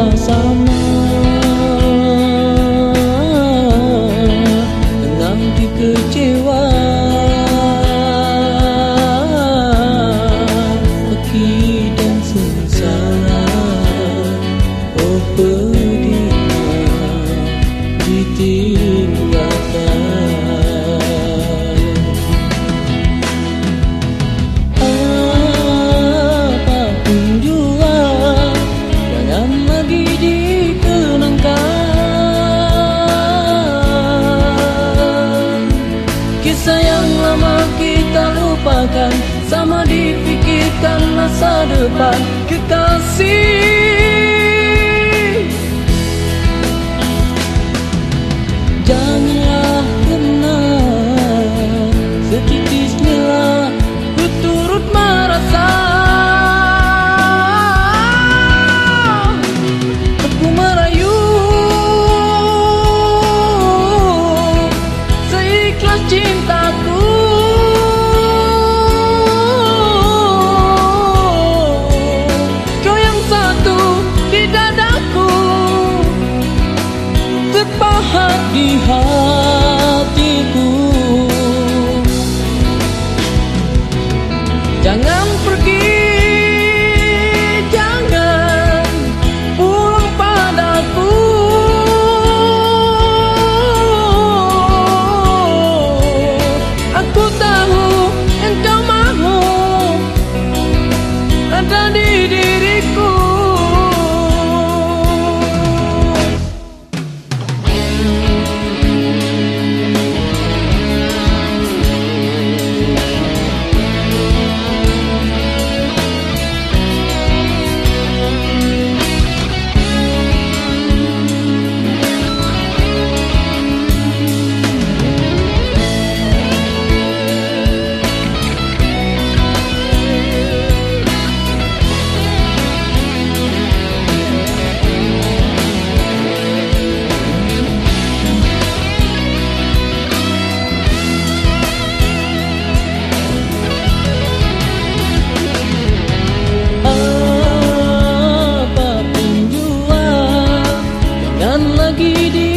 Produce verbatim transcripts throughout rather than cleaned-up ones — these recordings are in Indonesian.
bersama-sama dengan dikecewa peki dan sengsara. Oh pedihnya ditinggalkan. Kisah yang lama kita lupakan, sama dipikirkan masa depan kekasih. Janganlah kenal setitisnya lah ku turut merasa. Aku merayu seikhlas cintaku. Kau yang satu di dadaku, terpahat di hatiku. Jangan pergi, jangan pulang padaku. Aku tahu engkau mahu ada di diriku. Lagi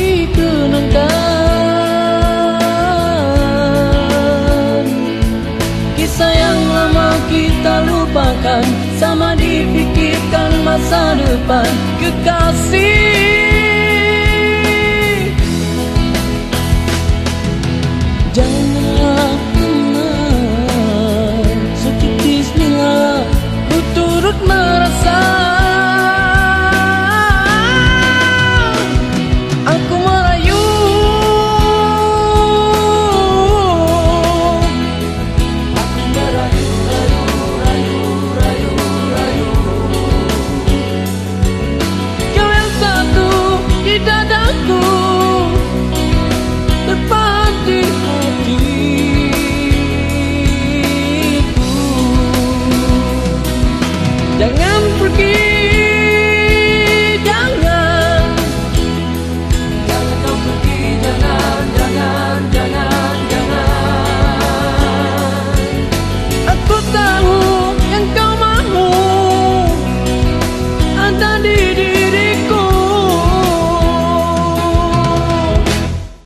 dikenangkan, kisah yang lama kita lupakan, sama dipikirkan masa depan kekasih. Janganlah kenal secutis bila ku turut merasa.